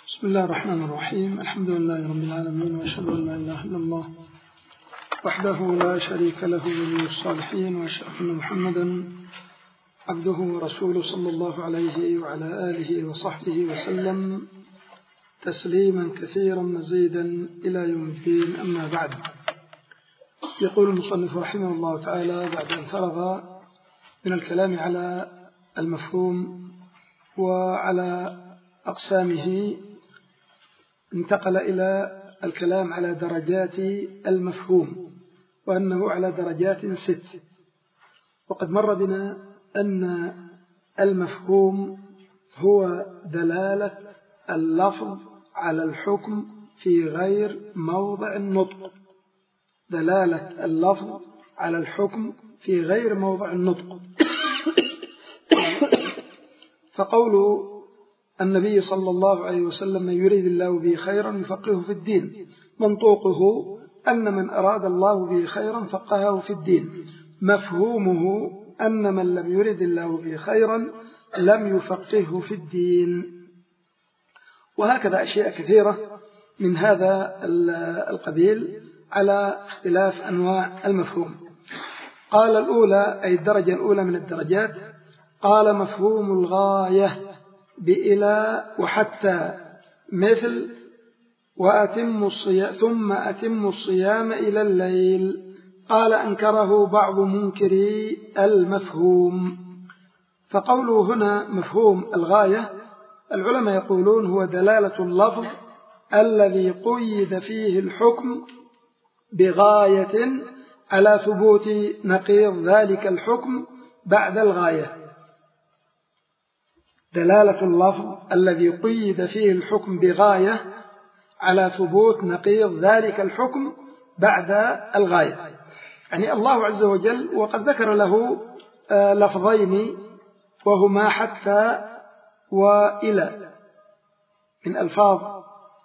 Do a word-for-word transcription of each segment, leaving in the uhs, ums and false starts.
بسم الله الرحمن الرحيم. الحمد لله رب العالمين، وأشهد أن لا إله إلا الله وحده لا شريك له ولي الصالحين، وأشهد أن محمدا عبده ورسوله صلى الله عليه وعلى آله وصحبه وسلم تسليما كثيرا مزيدا إلى يوم الدين. أما بعد، يقول المصنف رحمه الله تعالى بعد أن فرغ من الكلام على المفهوم وعلى أقسامه، انتقل إلى الكلام على درجات المفهوم، وأنه على درجات ست. وقد مر بنا أن المفهوم هو دلالة اللفظ على الحكم في غير موضع النطق، دلالة اللفظ على الحكم في غير موضع النطق. فقول النبي صلى الله عليه وسلم: من يريد الله به خيرا يفقهه في الدين، منطوقه أن من أراد الله به خيرا فقهه في الدين، مفهومه أن من لم يرد الله به خيرا لم يفقهه في الدين. وهكذا أشياء كثيرة من هذا القبيل على اختلاف أنواع المفهوم. قال الأولى، أي الدرجة الأولى من الدرجات، قال مفهوم الغاية بإلى وحتى، مثل وأتم الصيام ثم أتم الصيام إلى الليل. قال أنكره بعض منكري المفهوم. فقوله هنا مفهوم الغاية، العلماء يقولون هو دلالة اللفظ الذي قيد فيه الحكم بغاية على ثبوت نقيض ذلك الحكم بعد الغاية. دلالة اللفظ الذي قيد فيه الحكم بغاية على ثبوت نقيض ذلك الحكم بعد الغاية. يعني الله عز وجل وقد ذكر له لفظين وهما حتى وإلى من ألفاظ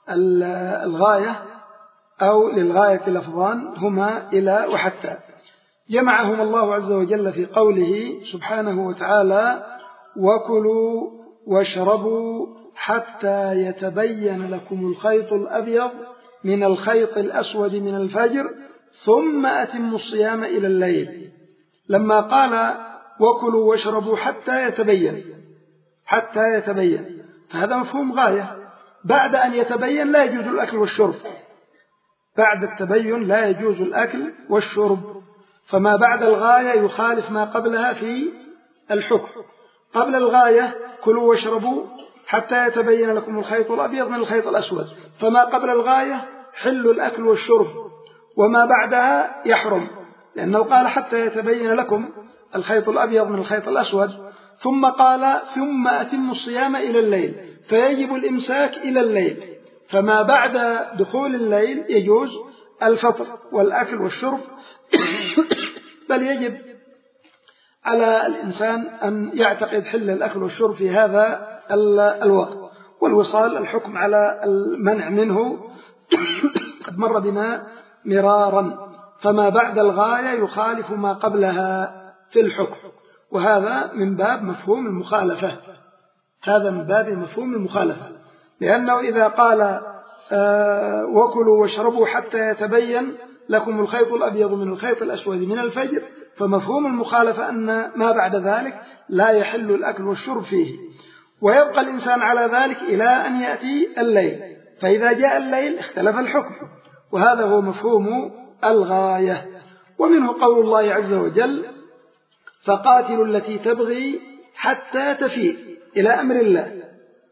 الغاية، أو للغاية لفظان هما إلى وحتى، جمعهم الله عز وجل في قوله سبحانه وتعالى: وكلوا واشربوا حتى يتبين لكم الخيط الأبيض من الخيط الأسود من الفجر ثم أتموا الصيام إلى الليل. لما قال وكلوا واشربوا حتى يتبين، حتى يتبين، فهذا مفهوم غاية. بعد أن يتبين لا يجوز الأكل والشرب، بعد التبين لا يجوز الأكل والشرب، فما بعد الغاية يخالف ما قبلها في الحكم. قبل الغاية كلوا واشربوا حتى يتبين لكم الخيط الأبيض من الخيط الأسود، فما قبل الغاية حل الأكل والشرب، وما بعدها يحرم، لأنه قال حتى يتبين لكم الخيط الأبيض من الخيط الأسود، ثم قال ثم أتموا الصيام إلى الليل، فيجب الإمساك إلى الليل، فما بعد دخول الليل يجوز الفطر والأكل والشرب، بل يجب على الإنسان أن يعتقد حل الأكل والشرب في هذا الوقت. والوصال الحكم على المنع منه قد مر بنا مرارا، فما بعد الغاية يخالف ما قبلها في الحكم، وهذا من باب مفهوم المخالفة، هذا من باب مفهوم المخالفة، لأنه إذا قال آه وكلوا واشربوا حتى يتبين لكم الخيط الأبيض من الخيط الأسود من الفجر، فمفهوم المخالفة أن ما بعد ذلك لا يحل الأكل والشرب فيه، ويبقى الإنسان على ذلك إلى أن يأتي الليل، فإذا جاء الليل اختلف الحكم، وهذا هو مفهوم الغاية. ومنه قول الله عز وجل: فقاتلوا التي تبغي حتى تفيء إلى أمر الله،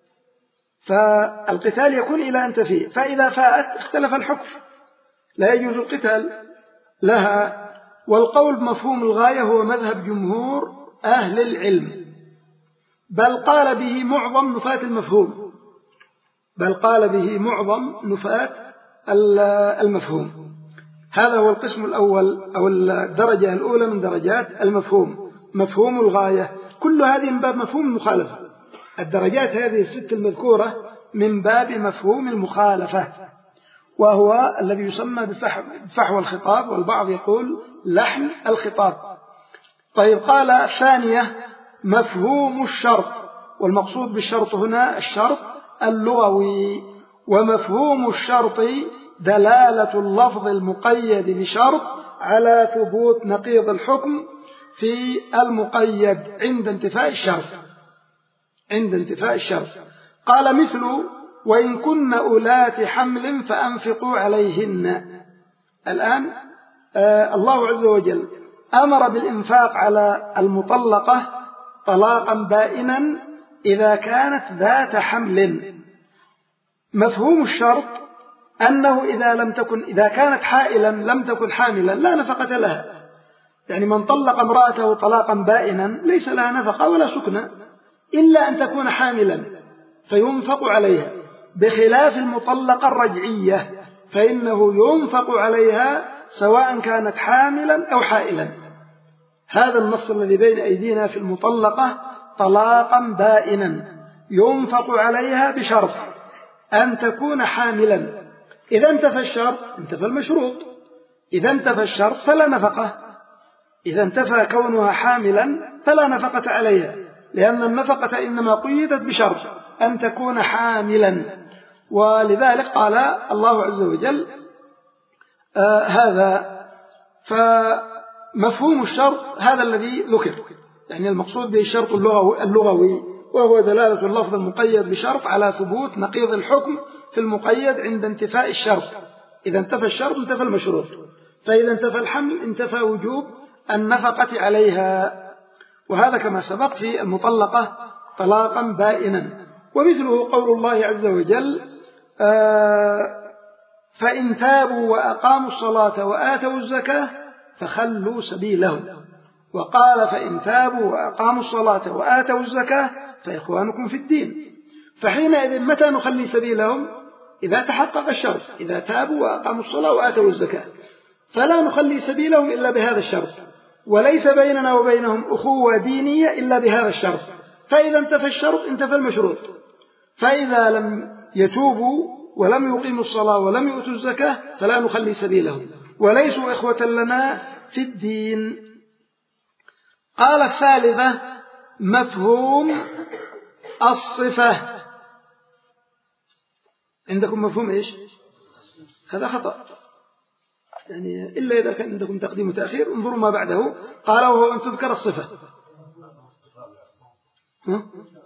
فالقتال يكون إلى أن تفيء، فإذا فاءت اختلف الحكم، لا يجوز القتال لها. والقول بمفهوم الغاية هو مذهب جمهور أهل العلم، بل قال به معظم نفاة المفهوم، بل قال به معظم نفاة المفهوم. هذا هو القسم الأول أو الدرجة الأولى من درجات المفهوم، مفهوم الغاية. كل هذه من باب مفهوم المخالفة، الدرجات هذه الست المذكورة من باب مفهوم المخالفة، وهو الذي يسمى بفحوى الخطاب، والبعض يقول لحن الخطاب. طيب، قال الثانية مفهوم الشرط، والمقصود بالشرط هنا الشرط اللغوي. ومفهوم الشرط دلالة اللفظ المقيد بشرط على ثبوت نقيض الحكم في المقيد عند انتفاء الشرط عند انتفاء الشرط قال مثل وإن كن أولات حمل فأنفقوا عليهن. الآن آه الله عز وجل أمر بالإنفاق على المطلقة طلاقا بائنا إذا كانت ذات حمل. مفهوم الشرط أنه إذا لم تكن إذا كانت حائلا لم تكن حاملا لا نفقة لها. يعني من طلق امرأته طلاقا بائنا ليس لها نفقة ولا سكنى إلا أن تكون حاملا فينفق عليها، بخلاف المطلقة الرجعية فإنه ينفق عليها سواء كانت حاملا أو حائلا. هذا النص الذي بين أيدينا في المطلقة طلاقا بائنا ينفق عليها بشرط أن تكون حاملا. إذا انتفى الشرط انتفى المشروط، إذا انتفى الشرط فلا نفقة، إذا انتفى كونها حاملا فلا نفقة عليها، لأن النفقة إنما قيدت بشرط أن تكون حاملا. ولذلك قال الله عز وجل آه هذا. فمفهوم الشرط هذا الذي ذكر، يعني المقصود به الشرط اللغوي, اللغوي وهو دلالة اللفظ المقيد بشرط على ثبوت نقيض الحكم في المقيد عند انتفاء الشرط. إذا انتفى الشرط انتفى المشروط، فإذا انتفى الحمل انتفى وجوب النفقة عليها. وهذا كما سبق في المطلقة طلاقا بائنا. ومثله قول الله عز وجل آه فإن تابوا وأقاموا الصلاة وآتوا الزكاة فخلوا سبيلهم. وقال فإن تابوا وأقاموا الصلاة وآتوا الزكاة فإخوانكم في الدين. فحينئذ متى نخلي سبيلهم؟ إذا تحقق الشرط، إذا تابوا وأقاموا الصلاة وآتوا الزكاة، فلا نخلي سبيلهم إلا بهذا الشرط، وليس بيننا وبينهم أخوة دينية إلا بهذا الشرط. فإذا انتفى الشرط انتفى المشروط. فإذا لم يتوبوا ولم يقيموا الصلاة ولم يؤتوا الزكاة فلا نخلي سبيلهم وليسوا إخوة لنا في الدين. قال الثالثة مفهوم الصفة. عندكم مفهوم إيش؟ هذا خطأ، يعني إلا إذا كان عندكم تقديم وتأخير انظروا ما بعده. قال وهو أن تذكر الصفة. ها؟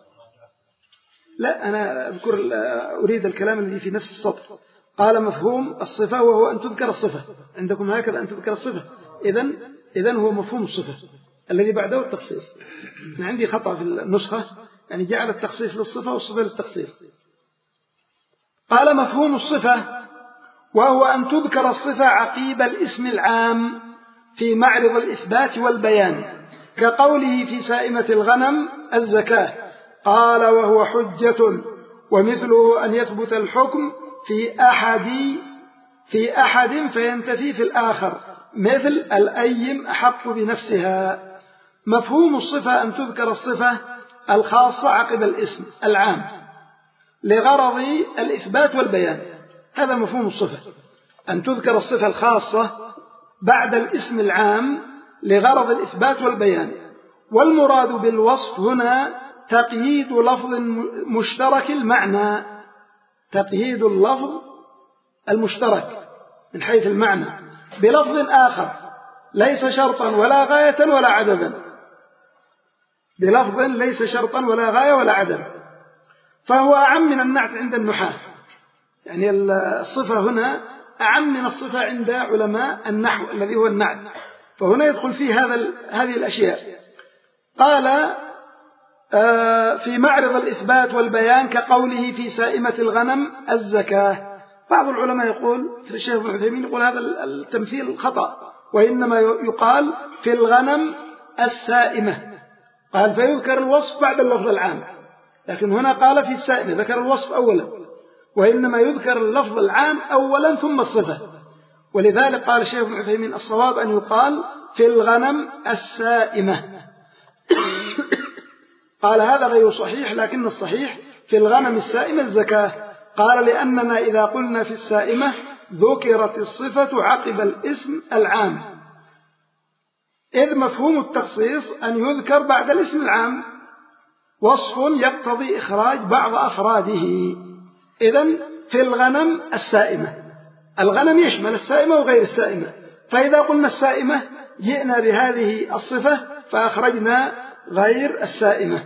لا أنا أذكر أريد الكلام الذي في نفس السطر. قال مفهوم الصفة وهو أن تذكر الصفة. عندكم هكذا أن تذكر الصفة. إذن إذن هو مفهوم الصفة الذي بعده التخصيص. أنا عندي خطأ في النسخة، يعني جعل التخصيص للصفة والصفة للتخصيص. قال مفهوم الصفة وهو أن تذكر الصفة عقيب الاسم العام في معرض الإثبات والبيان، كقوله في سائمة الغنم الزكاة. قال وهو حجة. ومثله أن يثبت الحكم في أحد في أحد فينتفي في الآخر، مثل الأيم أحق بنفسها. مفهوم الصفة أن تذكر الصفة الخاصة عقب الاسم العام لغرض الإثبات والبيان. هذا مفهوم الصفة، أن تذكر الصفة الخاصة بعد الاسم العام لغرض الإثبات والبيان. والمراد بالوصف هنا تقييد لفظ مشترك المعنى، تقييد اللفظ المشترك من حيث المعنى بلفظ آخر ليس شرطا ولا غاية ولا عددا، بلفظ ليس شرطا ولا غاية ولا عددا، فهو أعم من النعت عند النحاة. يعني الصفة هنا أعم من الصفة عند علماء النحو الذي هو النعت، فهنا يدخل فيه هذا هذه الأشياء. قال في معرض الإثبات والبيان كقوله في سائمة الغنم الزكاة. بعض العلماء يقول في الشيخ ابن عثيمين يقول هذا التمثيل خطأ، وإنما يقال في الغنم السائمة. قال فيذكر الوصف بعد اللفظ العام، لكن هنا قال في السائمة ذكر الوصف أولا، وإنما يذكر اللفظ العام أولا ثم الصفة. ولذلك قال الشيخ ابن عثيمين الصواب أن يقال في الغنم السائمة. قال هذا غير صحيح، لكن الصحيح في الغنم السائمة الزكاة. قال لأننا إذا قلنا في السائمة ذكرت الصفة عقب الاسم العام، إذ مفهوم التخصيص أن يذكر بعد الاسم العام وصف يقتضي إخراج بعض أفراده. إذن في الغنم السائمة، الغنم يشمل السائمة وغير السائمة، فإذا قلنا السائمة جئنا بهذه الصفة فأخرجنا غير السائمة.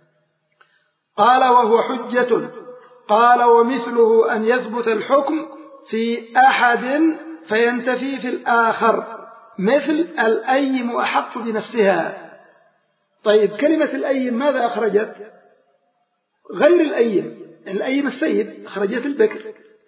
قال وهو حجة. قال ومثله أن يثبت الحكم في أحد فينتفي في الآخر، مثل الأيم أحق بنفسها. طيب كلمة الأيم ماذا أخرجت؟ غير الأيم، الأيم الثيب أخرجت البكر،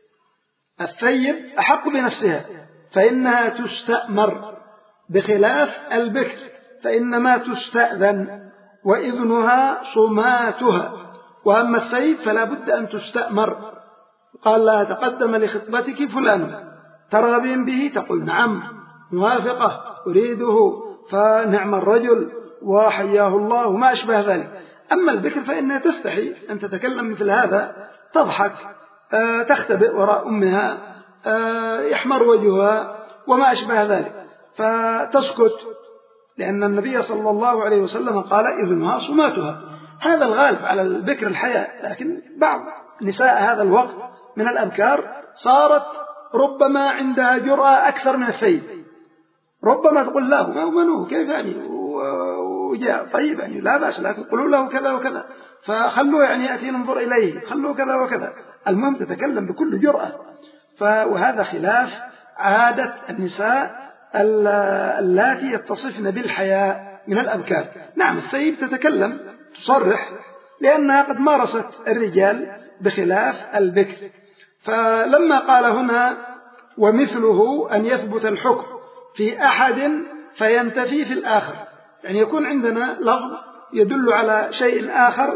الثيب أحق بنفسها فإنها تستأمر، بخلاف البكر فإنما تستأذن وإذنها صماتها، وأما الثيب فلا بد أن تستأمر. قال لها تقدم لخطبتك فلان ترغبين به؟ تقول نعم موافقة أريده فنعم الرجل وحياه الله وما أشبه ذلك. أما البكر فإنها تستحي أن تتكلم مثل هذا، تضحك، آه، تختبئ وراء أمها، آه، يحمر وجهها وما أشبه ذلك، فتسكت، لأن النبي صلى الله عليه وسلم قال إذنها صماتها. هذا الغالب على البكر الحياء، لكن بعض نساء هذا الوقت من الأبكار صارت ربما عندها جرأة أكثر من الثيب، ربما تقول له ما أمنوه كيف يعني وجاء طيب يعني لا بأس، لكن قلوا له كذا وكذا، فخلوه يعني يأتي ننظر إليه، خلوه كذا وكذا، المهم تتكلم بكل جرأة. وهذا خلاف عادة النساء اللاتي يتصفن بالحياء من الأبكار. نعم الثيب تتكلم تصرح لأنها قد مارست الرجال بخلاف البكر. فلما قال هنا ومثله أن يثبت الحكم في أحد فينتفي في الآخر، يعني يكون عندنا لفظ يدل على شيء آخر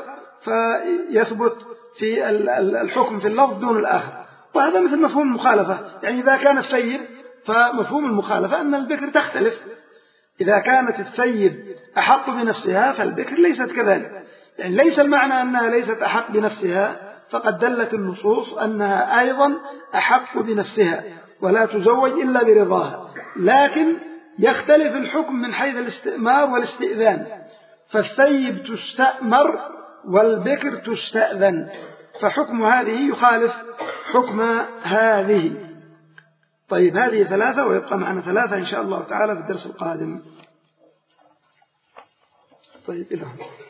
فيثبت في الحكم في اللفظ دون الآخر، وهذا مثل مفهوم المخالفة. يعني إذا كان الثيب فمفهوم المخالفة أن البكر تختلف، إذا كانت الثيب أحق بنفسها فالبكر ليست كذلك، يعني ليس المعنى أنها ليست أحق بنفسها، فقد دلت النصوص أنها أيضا أحق بنفسها ولا تزوج إلا برضاها، لكن يختلف الحكم من حيث الاستئمار والاستئذان، فالثيب تستأمر والبكر تستأذن، فحكم هذه يخالف حكم هذه. طيب هذه ثلاثة ويبقى معنا ثلاثة إن شاء الله تعالى في الدرس القادم. طيب إلى هنا.